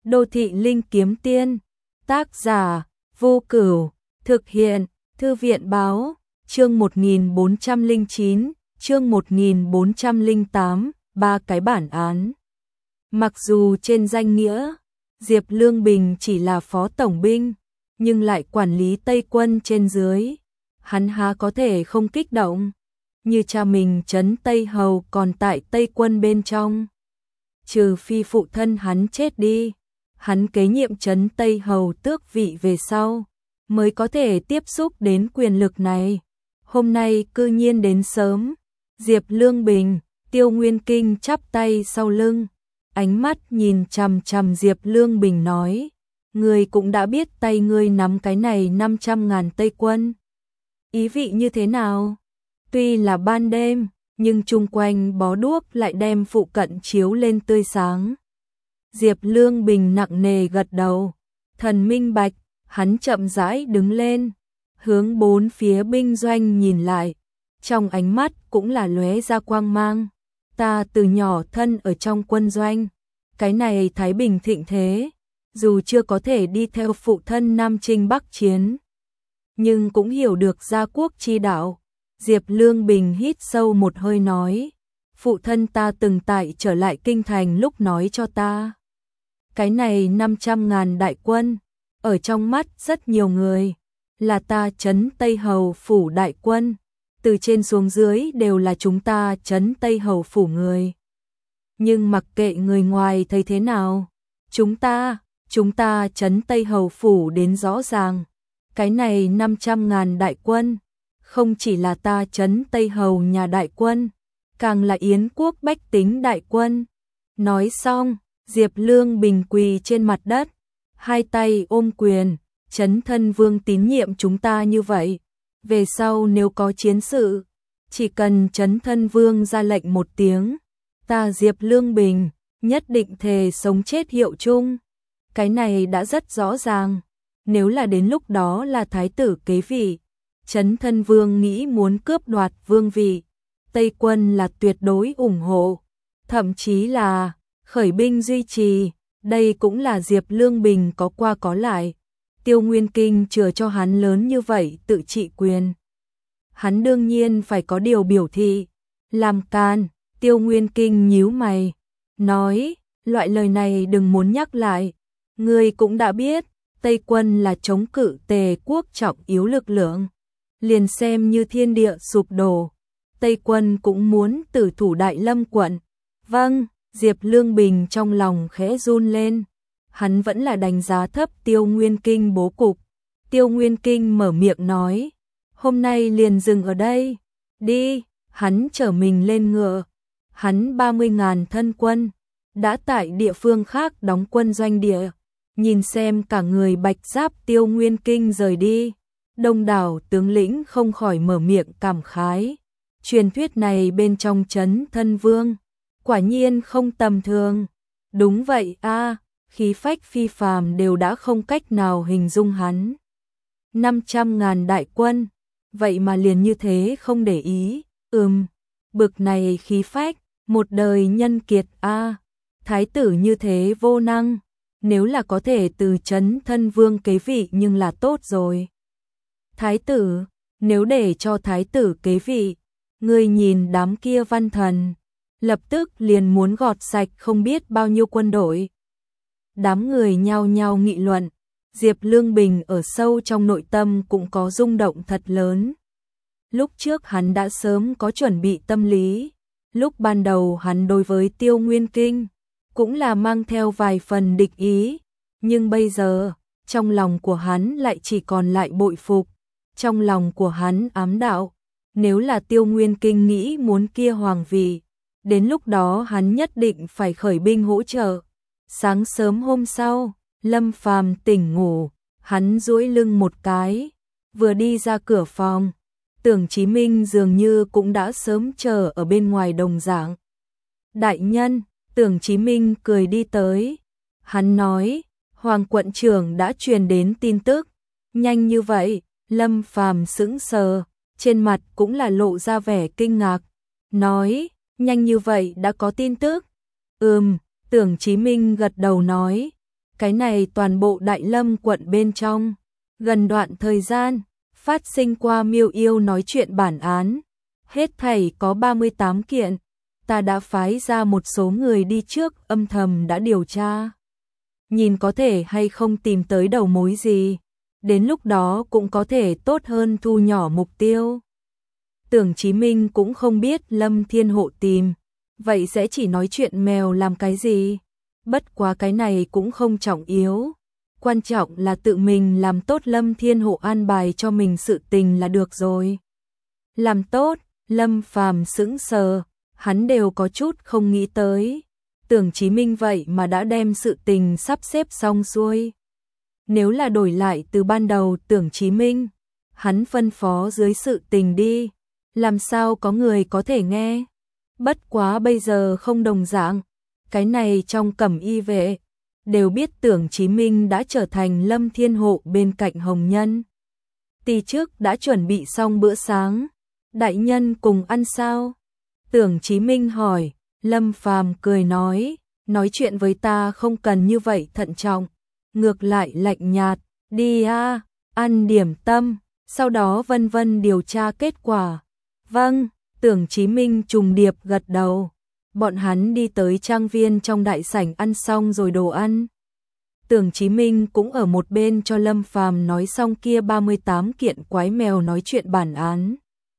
Đô thị linh kiếm tiên, tác giả, Vô Cửu, thực hiện, Thư viện báo, chương 1409, chương 1408, 3 cái bản án. Mặc dù trên danh nghĩa, Diệp Lương Bình chỉ là phó tổng binh, nhưng lại quản lý Tây quân trên dưới. Hắn há có thể không kích động, như cha mình trấn Tây Hầu còn tại Tây quân bên trong. Trừ phi phụ thân hắn chết đi, hắn kế nhiệm trấn Tây Hầu tước vị về sau, mới có thể tiếp xúc đến quyền lực này. Hôm nay cư nhiên đến sớm, Diệp Lương Bình, Tiêu Nguyên Kinh chắp tay sau lưng, ánh mắt nhìn chằm chằm Diệp Lương Bình nói, ngươi cũng đã biết tay ngươi nắm cái này 500.000 Tây quân. Ý vị như thế nào? Tuy là ban đêm, nhưng chung quanh bó đuốc lại đem phụ cận chiếu lên tươi sáng. Diệp Lương Bình nặng nề gật đầu, thần minh bạch, hắn chậm rãi đứng lên, hướng bốn phía binh doanh nhìn lại, trong ánh mắt cũng là lóe ra quang mang. Ta từ nhỏ thân ở trong quân doanh, cái này thái bình thịnh thế, dù chưa có thể đi theo phụ thân Nam Chinh Bắc Chiến, nhưng cũng hiểu được gia quốc chi đạo. Diệp Lương Bình hít sâu một hơi nói, phụ thân ta từng tại trở lại kinh thành lúc nói cho ta. Cái này 500.000 đại quân, ở trong mắt rất nhiều người, là ta trấn Tây Hầu phủ đại quân, từ trên xuống dưới đều là chúng ta trấn Tây Hầu phủ người. Nhưng mặc kệ người ngoài thấy thế nào, chúng ta trấn Tây Hầu phủ đến rõ ràng, cái này 500.000 đại quân, không chỉ là ta trấn Tây Hầu nhà đại quân, càng là Yến quốc bách tính đại quân. Nói xong, Diệp Lương Bình quỳ trên mặt đất, hai tay ôm quyền, Trấn Thân Vương tín nhiệm chúng ta như vậy, về sau nếu có chiến sự, chỉ cần Trấn Thân Vương ra lệnh một tiếng, ta Diệp Lương Bình nhất định thề sống chết hiệu chung. Cái này đã rất rõ ràng, nếu là đến lúc đó là thái tử kế vị, Trấn Thân Vương nghĩ muốn cướp đoạt vương vị, Tây quân là tuyệt đối ủng hộ, thậm chí là khởi binh duy trì. Đây cũng là Diệp Lương Bình có qua có lại. Tiêu Nguyên Kinh chừa cho hắn lớn như vậy tự trị quyền, hắn đương nhiên phải có điều biểu thị. Làm can, Tiêu Nguyên Kinh nhíu mày, nói, loại lời này đừng muốn nhắc lại. Ngươi cũng đã biết, Tây quân là chống cự Tề quốc trọng yếu lực lượng. Liền xem như thiên địa sụp đổ, Tây quân cũng muốn tử thủ Đại Lâm quận. Vâng. Diệp Lương Bình trong lòng khẽ run lên, hắn vẫn là đánh giá thấp Tiêu Nguyên Kinh bố cục. Tiêu Nguyên Kinh mở miệng nói, hôm nay liền dừng ở đây, đi. Hắn chở mình lên ngựa, hắn 30.000 thân quân, đã tại địa phương khác đóng quân doanh địa, nhìn xem cả người bạch giáp Tiêu Nguyên Kinh rời đi. Đông đảo tướng lĩnh không khỏi mở miệng cảm khái, truyền thuyết này bên trong Trấn Thân Vương quả nhiên không tầm thường. Đúng vậy a, khí phách phi phàm đều đã không cách nào hình dung hắn. 500.000 đại quân, vậy mà liền như thế không để ý. Bực này khí phách, một đời nhân kiệt a. Thái tử như thế vô năng, nếu là có thể từ Trấn Thân Vương kế vị nhưng là tốt rồi. Thái tử, nếu để cho thái tử kế vị, ngươi nhìn đám kia văn thần, lập tức liền muốn gọt sạch không biết bao nhiêu quân đội. Đám người nhao nhao nghị luận, Diệp Lương Bình ở sâu trong nội tâm cũng có rung động thật lớn. Lúc trước hắn đã sớm có chuẩn bị tâm lý, lúc ban đầu hắn đối với Tiêu Nguyên Kinh cũng là mang theo vài phần địch ý, nhưng bây giờ, trong lòng của hắn lại chỉ còn lại bội phục, trong lòng của hắn ám đạo, nếu là Tiêu Nguyên Kinh nghĩ muốn kia hoàng vị, đến lúc đó hắn nhất định phải khởi binh hỗ trợ. Sáng sớm hôm sau, Lâm Phàm tỉnh ngủ, hắn duỗi lưng một cái, vừa đi ra cửa phòng, Tưởng Chí Minh dường như cũng đã sớm chờ ở bên ngoài đồng dạng. Đại nhân, Tưởng Chí Minh cười đi tới, hắn nói, Hoàng quận trưởng đã truyền đến tin tức. Nhanh như vậy? Lâm Phàm sững sờ, trên mặt cũng là lộ ra vẻ kinh ngạc, nói, nhanh như vậy đã có tin tức. Tưởng Chí Minh gật đầu nói, Cái này toàn bộ Đại Lâm quận bên trong, gần đoạn thời gian, phát sinh qua Miêu Yêu nói chuyện bản án, hết thảy có 38 kiện, ta đã phái ra một số người đi trước âm thầm đã điều tra. Nhìn có thể hay không tìm tới đầu mối gì, đến lúc đó cũng có thể tốt hơn thu nhỏ mục tiêu. Tưởng Chí Minh cũng không biết Lâm Thiên Hộ tìm, vậy sẽ chỉ nói chuyện mèo làm cái gì, bất quá cái này cũng không trọng yếu. Quan trọng là tự mình làm tốt Lâm Thiên Hộ an bài cho mình sự tình là được rồi. Làm tốt, Lâm Phàm sững sờ, hắn đều có chút không nghĩ tới. Tưởng Chí Minh vậy mà đã đem sự tình sắp xếp xong xuôi. Nếu là đổi lại từ ban đầu Tưởng Chí Minh, hắn phân phó dưới sự tình đi, làm sao có người có thể nghe. Bất quá bây giờ không đồng dạng, cái này trong Cẩm Y vệ đều biết Tưởng Chí Minh đã trở thành Lâm Thiên Hộ bên cạnh Hồng Nhân. Tì trước đã chuẩn bị xong bữa sáng, đại nhân cùng ăn sao? Tưởng Chí Minh hỏi. Lâm Phàm cười nói chuyện với ta không cần như vậy thận trọng, ngược lại lạnh nhạt, đi a, ăn điểm tâm, sau đó vân vân điều tra kết quả. Vâng, Tưởng Chí Minh trùng điệp gật đầu. Bọn hắn đi tới trang viên trong đại sảnh ăn xong rồi đồ ăn. Tưởng Chí Minh cũng ở một bên cho Lâm Phàm nói xong kia 38 kiện quái mèo nói chuyện bản án.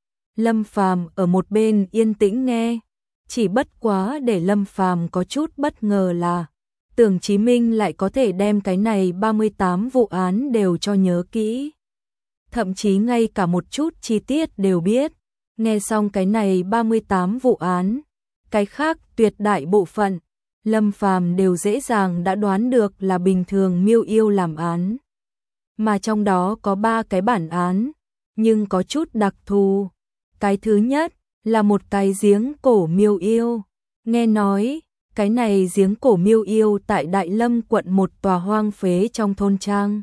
Lâm Phàm ở một bên yên tĩnh nghe. Chỉ bất quá để Lâm Phàm có chút bất ngờ là Tưởng Chí Minh lại có thể đem cái này 38 vụ án đều cho nhớ kỹ. Thậm chí ngay cả một chút chi tiết đều biết. Nghe xong cái này 38 vụ án, cái khác tuyệt đại bộ phận, Lâm Phàm đều dễ dàng đã đoán được là bình thường Miêu Yêu làm án. Mà trong đó có 3 cái bản án, nhưng có chút đặc thù. Cái thứ nhất là một cái giếng cổ Miêu Yêu. Nghe nói, cái này giếng cổ Miêu Yêu tại Đại Lâm quận một tòa hoang phế trong thôn trang.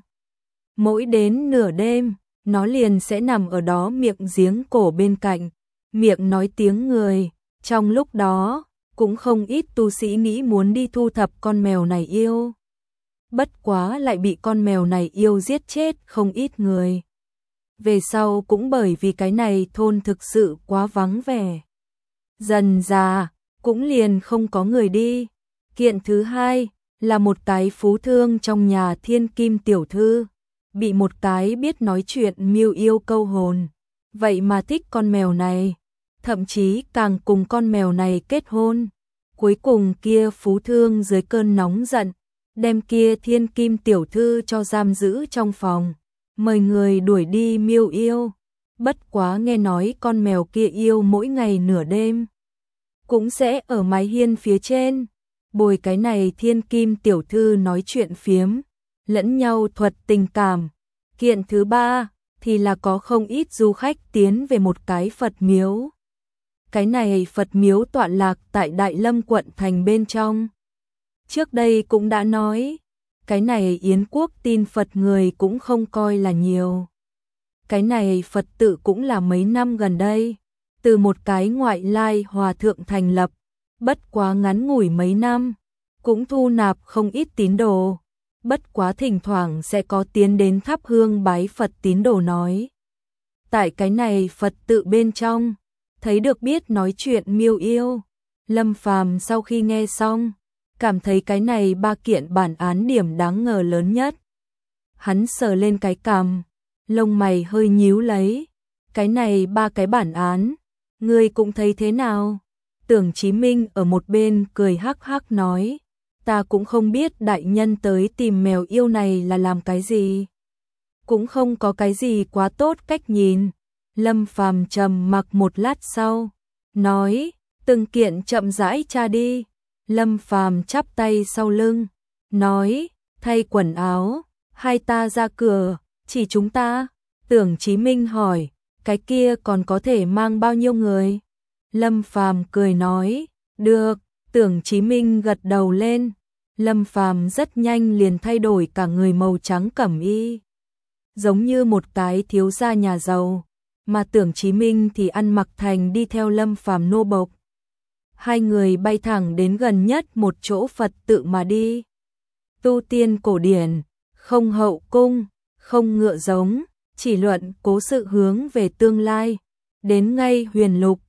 Mỗi đến nửa đêm, nó liền sẽ nằm ở đó miệng giếng cổ bên cạnh, miệng nói tiếng người. Trong lúc đó, cũng không ít tu sĩ nghĩ muốn đi thu thập con mèo này yêu. Bất quá lại bị con mèo này yêu giết chết không ít người. Về sau cũng bởi vì cái này thôn thực sự quá vắng vẻ. Dần già, cũng liền không có người đi. Kiện thứ hai là một cái phú thương trong nhà thiên kim tiểu thư, bị một cái biết nói chuyện Miêu Yêu câu hồn. Vậy mà thích con mèo này, thậm chí càng cùng con mèo này kết hôn. Cuối cùng kia phú thương dưới cơn nóng giận, đem kia thiên kim tiểu thư cho giam giữ trong phòng, mời người đuổi đi Miêu Yêu. Bất quá nghe nói con mèo kia yêu mỗi ngày nửa đêm cũng sẽ ở mái hiên phía trên bồi cái này thiên kim tiểu thư nói chuyện phiếm, lẫn nhau thuật tình cảm. Kiện thứ ba thì là có không ít du khách tiến về một cái Phật miếu. Cái này Phật miếu tọa lạc tại Đại Lâm quận thành bên trong. Trước đây cũng đã nói, cái này Yến quốc tin Phật người cũng không coi là nhiều. Cái này Phật tự cũng là mấy năm gần đây, từ một cái ngoại lai hòa thượng thành lập, bất quá ngắn ngủi mấy năm, cũng thu nạp không ít tín đồ. Bất quá thỉnh thoảng sẽ có tiến đến thắp hương bái Phật tín đồ nói. Tại cái này Phật tự bên trong, thấy được biết nói chuyện Miêu Yêu. Lâm Phàm sau khi nghe xong, cảm thấy cái này 3 kiện bản án điểm đáng ngờ lớn nhất. Hắn sờ lên cái cằm, lông mày hơi nhíu lấy. Cái này 3 cái bản án, ngươi cũng thấy thế nào? Tưởng Chí Minh ở một bên cười hắc hắc nói, ta cũng không biết đại nhân tới tìm mèo yêu này là làm cái gì. Cũng không có cái gì quá tốt cách nhìn. Lâm Phàm trầm mặc một lát sau, nói, từng kiện chậm rãi tra đi. Lâm Phàm chắp tay sau lưng, nói, thay quần áo, hai ta ra cửa, chỉ chúng ta. Tưởng Chí Minh hỏi, cái kia còn có thể mang bao nhiêu người? Lâm Phàm cười nói, được. Tưởng Chí Minh gật đầu lên. Lâm Phàm rất nhanh liền thay đổi cả người màu trắng cẩm y, giống như một cái thiếu gia nhà giàu, mà Tưởng Chí Minh thì ăn mặc thành đi theo Lâm Phàm nô bộc. Hai người bay thẳng đến gần nhất một chỗ Phật tự mà đi. tu tiên cổ điển, không hậu cung, không ngựa giống, chỉ luận cố sự hướng về tương lai. Đến ngay huyền lục,